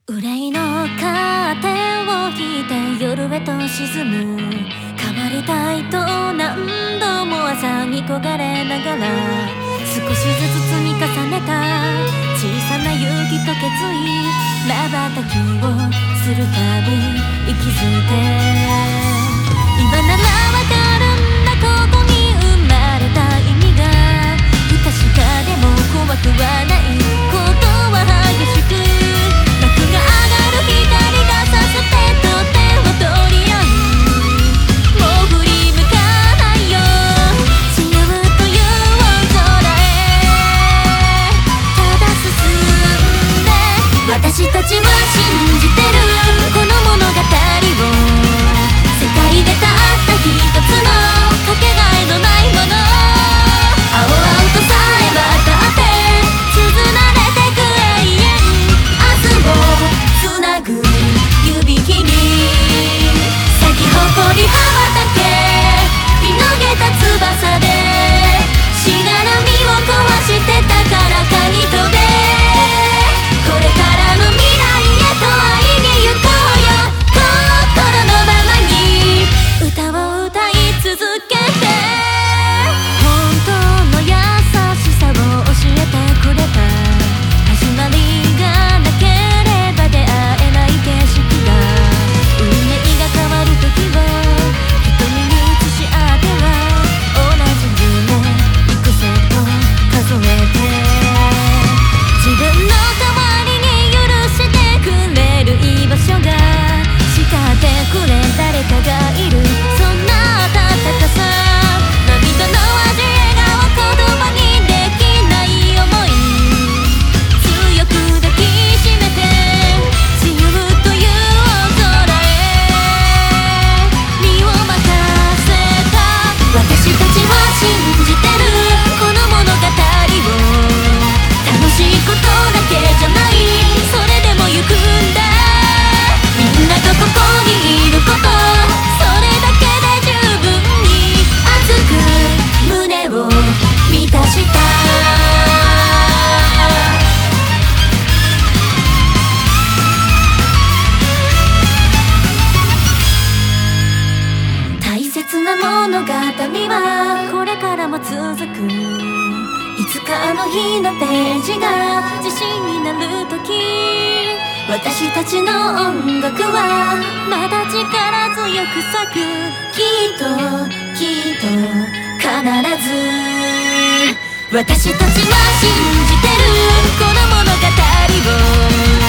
憂いのカーテンを引いて夜へと沈む。変わりたいと何度も朝に焦がれながら、少しずつ積み重ねた小さな勇気と決意、瞬きをするたび息づいて、今ならわかるんだ、ここに生まれた意味が。不確かでも怖くはないことは激しく、幕が上がる光がさせてと手を取り合う。もう振り向かないよ、違うという空へただ進んで。私たちは信じてるこの物語を、世界でたった一つのかけがえのないもの。青々とさえ渡って綴られてく永遠、明日をつなぐ指切り、咲き誇り羽ばたけ広げた翼で、しがらみを壊して高らかに飛べ。これからの未来へと会いに行こうよ、心のままに歌を歌い続けて。本当の優しさを教えてくれた、始まりがなければ出会えない景色が、運命が変わる時を瞳に映し合っては、同じ夢幾千と数えて、自分の代わりに許してくれる居場所が、叱ってくれ誰かがいる、そんな温かさ。涙の味、笑顔、言葉にできない想い、強く抱きしめて自由という空へ身を任せた。私たちは信じてるこの物語を、楽しいことだけじゃない、それでも行くんだ。みんなとここにいること、それだけで十分に熱く胸を満たした。大切な物語はこれからも続く。いつかの日のページが自信になる時、私たちの音楽はまだ力強く咲く。きっときっと必ず私たちは信じてるこの物語を。